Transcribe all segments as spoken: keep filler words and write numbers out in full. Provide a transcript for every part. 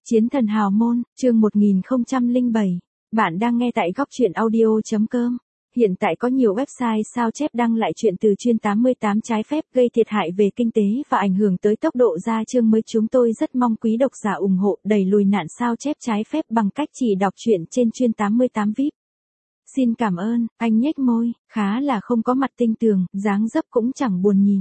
Chiến thần hào môn, chương một nghìn không trăm lẻ bảy. Bạn đang nghe tại góc truyện audio chấm com. Hiện tại có nhiều website sao chép đăng lại chuyện từ chuyên tám mươi tám trái phép gây thiệt hại về kinh tế và ảnh hưởng tới tốc độ ra chương mới. Chúng tôi rất mong quý độc giả ủng hộ đẩy lùi nạn sao chép trái phép bằng cách chỉ đọc truyện trên chuyên tám mươi tám vi ai pi. Xin cảm ơn. Anh nhếch môi, khá là không có mặt tinh tường, dáng dấp cũng chẳng buồn nhìn.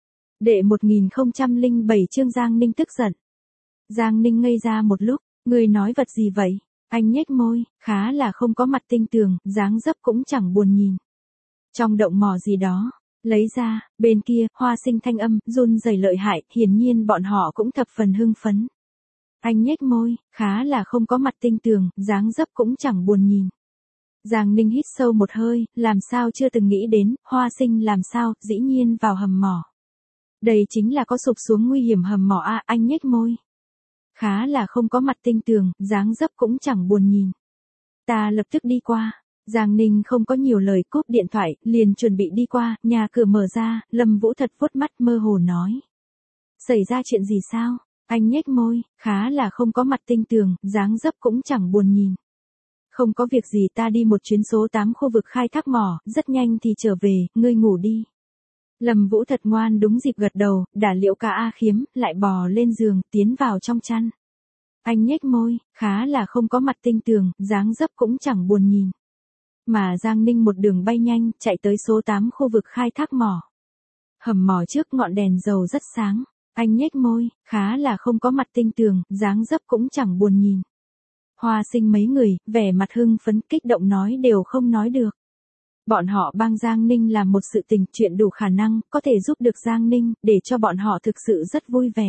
Đệ một nghìn không trăm lẻ bảy chương. Giang Ninh tức giận. Giang Ninh ngây ra một lúc, người nói vật gì vậy? Anh nhếch môi, khá là không có mặt tinh tường, dáng dấp cũng chẳng buồn nhìn. Trong động mỏ gì đó, lấy ra, bên kia, Hoa Sinh thanh âm, run rẩy lợi hại, hiển nhiên bọn họ cũng thập phần hưng phấn. Anh nhếch môi, khá là không có mặt tinh tường, dáng dấp cũng chẳng buồn nhìn. Giang Ninh hít sâu một hơi, làm sao chưa từng nghĩ đến, Hoa Sinh làm sao, dĩ nhiên vào hầm mỏ. Đây chính là có sụp xuống nguy hiểm hầm mỏ à, anh nhếch môi. Khá là không có mặt tinh tường, dáng dấp cũng chẳng buồn nhìn. Ta lập tức đi qua. Giang Ninh không có nhiều lời, cúp điện thoại, liền chuẩn bị đi qua, nhà cửa mở ra, Lâm Vũ thật vuốt mắt mơ hồ nói. Xảy ra chuyện gì sao? Anh nhếch môi, khá là không có mặt tinh tường, dáng dấp cũng chẳng buồn nhìn. Không có việc gì, ta đi một chuyến số tám khu vực khai thác mỏ, rất nhanh thì trở về, ngươi ngủ đi. Lâm Vũ thật ngoan đúng dịp gật đầu, đả liệu cả A Khiếm, lại bò lên giường, tiến vào trong chăn. Anh nhếch môi, khá là không có mặt tinh tường, dáng dấp cũng chẳng buồn nhìn. Mà Giang Ninh một đường bay nhanh, chạy tới số tám khu vực khai thác mỏ. Hầm mỏ trước ngọn đèn dầu rất sáng. Anh nhếch môi, khá là không có mặt tinh tường, dáng dấp cũng chẳng buồn nhìn. Hoa Sinh mấy người, vẻ mặt hưng phấn kích động nói đều không nói được. Bọn họ bang Giang Ninh làm một sự tình, chuyện đủ khả năng, có thể giúp được Giang Ninh, để cho bọn họ thực sự rất vui vẻ.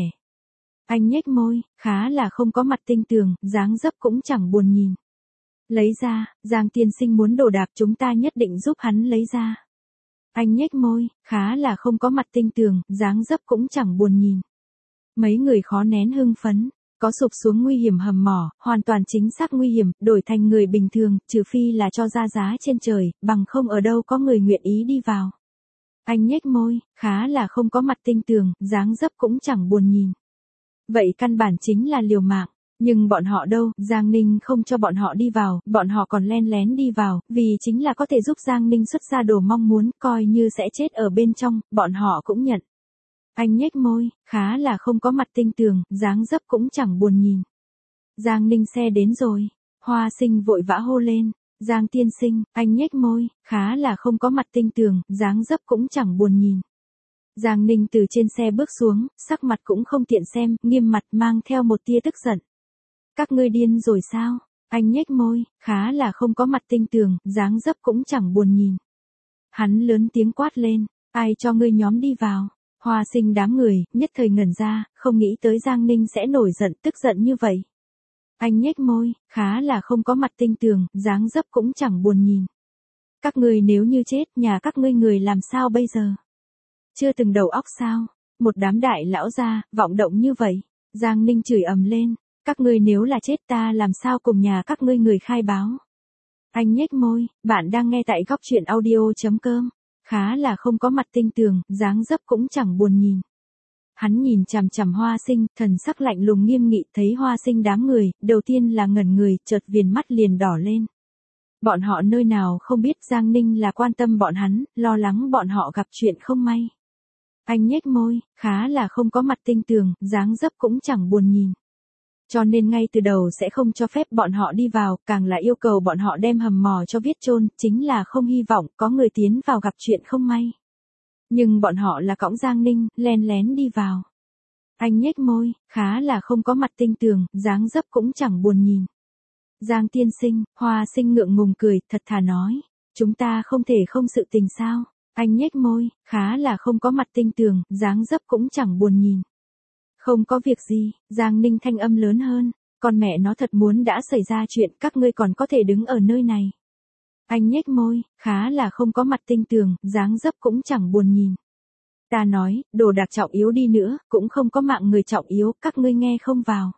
Anh nhếch môi, khá là không có mặt tinh tường, dáng dấp cũng chẳng buồn nhìn. Lấy ra, Giang tiên sinh muốn đồ đạc, chúng ta nhất định giúp hắn lấy ra. Anh nhếch môi, khá là không có mặt tinh tường, dáng dấp cũng chẳng buồn nhìn. Mấy người khó nén hưng phấn. Có sụp xuống nguy hiểm hầm mỏ, hoàn toàn chính xác nguy hiểm, đổi thành người bình thường, trừ phi là cho ra giá trên trời, bằng không ở đâu có người nguyện ý đi vào. Anh nhếch môi, khá là không có mặt tinh tường, dáng dấp cũng chẳng buồn nhìn. Vậy căn bản chính là liều mạng, nhưng bọn họ đâu, Giang Ninh không cho bọn họ đi vào, bọn họ còn len lén đi vào, vì chính là có thể giúp Giang Ninh xuất ra đồ mong muốn, coi như sẽ chết ở bên trong, bọn họ cũng nhận. Anh nhếch môi, khá là không có mặt tinh tường, dáng dấp cũng chẳng buồn nhìn. Giang Ninh xe đến rồi. Hoa Sinh vội vã hô lên. Giang tiên sinh, anh nhếch môi, khá là không có mặt tinh tường, dáng dấp cũng chẳng buồn nhìn. Giang Ninh từ trên xe bước xuống, sắc mặt cũng không tiện xem, nghiêm mặt mang theo một tia tức giận. Các ngươi điên rồi sao? Anh nhếch môi, khá là không có mặt tinh tường, dáng dấp cũng chẳng buồn nhìn. Hắn lớn tiếng quát lên, ai cho ngươi nhóm đi vào? Hoa Sinh đám người, nhất thời ngẩn ra, không nghĩ tới Giang Ninh sẽ nổi giận, tức giận như vậy. Anh nhếch môi, khá là không có mặt tinh tường, dáng dấp cũng chẳng buồn nhìn. Các ngươi nếu như chết, nhà các ngươi người làm sao bây giờ? Chưa từng đầu óc sao? Một đám đại lão gia, vọng động như vậy. Giang Ninh chửi ầm lên, các ngươi nếu là chết ta làm sao cùng nhà các ngươi người khai báo? Anh nhếch môi, bạn đang nghe tại góc truyện audio chấm com. Khá là không có mặt tinh tường, dáng dấp cũng chẳng buồn nhìn. Hắn nhìn chằm chằm Hoa Sinh, thần sắc lạnh lùng nghiêm nghị, thấy Hoa Sinh đám người, đầu tiên là ngẩn người, chợt viền mắt liền đỏ lên. Bọn họ nơi nào không biết Giang Ninh là quan tâm bọn hắn, lo lắng bọn họ gặp chuyện không may. Anh nhếch môi, khá là không có mặt tinh tường, dáng dấp cũng chẳng buồn nhìn. Cho nên ngay từ đầu sẽ không cho phép bọn họ đi vào, càng là yêu cầu bọn họ đem hầm mỏ cho viết chôn, chính là không hy vọng có người tiến vào gặp chuyện không may. Nhưng bọn họ là cõng Giang Ninh, len lén đi vào. Anh nhếch môi, khá là không có mặt tinh tường, dáng dấp cũng chẳng buồn nhìn. Giang tiên sinh, Hoa Sinh ngượng ngùng cười, thật thà nói, chúng ta không thể không sự tình sao? Anh nhếch môi, khá là không có mặt tinh tường, dáng dấp cũng chẳng buồn nhìn. Không có việc gì, Giang Ninh thanh âm lớn hơn, con mẹ nó thật muốn đã xảy ra chuyện, các ngươi còn có thể đứng ở nơi này. Anh nhếch môi, khá là không có mặt tinh tường, dáng dấp cũng chẳng buồn nhìn. Ta nói, đồ đạc trọng yếu đi nữa, cũng không có mạng người trọng yếu, các ngươi nghe không vào.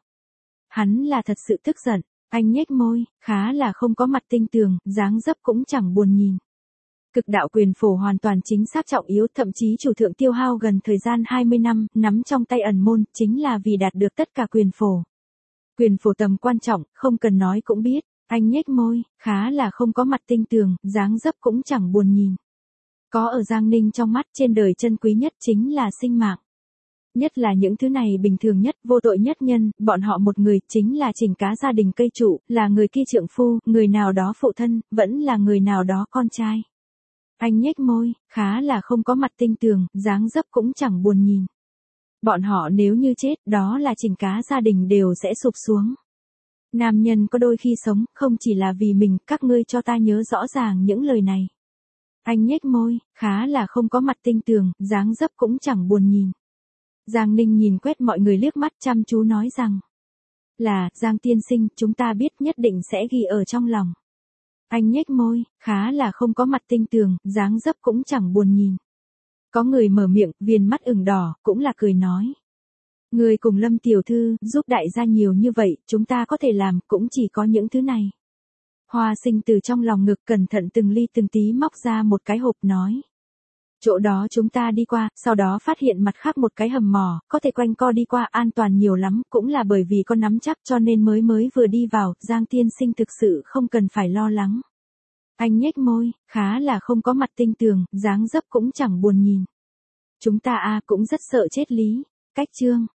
Hắn là thật sự tức giận, anh nhếch môi, khá là không có mặt tinh tường, dáng dấp cũng chẳng buồn nhìn. Cực đạo quyền phổ hoàn toàn chính xác trọng yếu, thậm chí chủ thượng tiêu hao gần thời gian hai mươi năm, nắm trong tay ẩn môn, chính là vì đạt được tất cả quyền phổ. Quyền phổ tầm quan trọng, không cần nói cũng biết. Anh nhếch môi, khá là không có mặt tinh tường, dáng dấp cũng chẳng buồn nhìn. Có ở Giang Ninh trong mắt trên đời chân quý nhất chính là sinh mạng. Nhất là những thứ này bình thường nhất, vô tội nhất nhân, bọn họ một người, chính là chỉnh cá gia đình cây trụ, là người kia trượng phu, người nào đó phụ thân, vẫn là người nào đó con trai. Anh nhếch môi, khá là không có mặt tinh tường, dáng dấp cũng chẳng buồn nhìn. Bọn họ nếu như chết, đó là chỉnh cá gia đình đều sẽ sụp xuống. Nam nhân có đôi khi sống, không chỉ là vì mình, các ngươi cho ta nhớ rõ ràng những lời này. Anh nhếch môi, khá là không có mặt tinh tường, dáng dấp cũng chẳng buồn nhìn. Giang Ninh nhìn quét mọi người liếc mắt chăm chú nói rằng. Là, Giang tiên sinh, chúng ta biết nhất định sẽ ghi ở trong lòng. Anh nhếch môi, khá là không có mặt tinh tường, dáng dấp cũng chẳng buồn nhìn. Có người mở miệng, viền mắt ửng đỏ, cũng là cười nói. Người cùng Lâm tiểu thư, giúp đại gia nhiều như vậy, chúng ta có thể làm, cũng chỉ có những thứ này. Hoa Sinh từ trong lòng ngực cẩn thận từng ly từng tí móc ra một cái hộp nói. Chỗ đó chúng ta đi qua, sau đó phát hiện mặt khác một cái hầm mỏ, có thể quanh co đi qua an toàn nhiều lắm, cũng là bởi vì có nắm chắc cho nên mới mới vừa đi vào, Giang tiên sinh thực sự không cần phải lo lắng. Anh nhếch môi, khá là không có mặt tinh tường, dáng dấp cũng chẳng buồn nhìn. Chúng ta a cũng rất sợ chết lý. Cách chương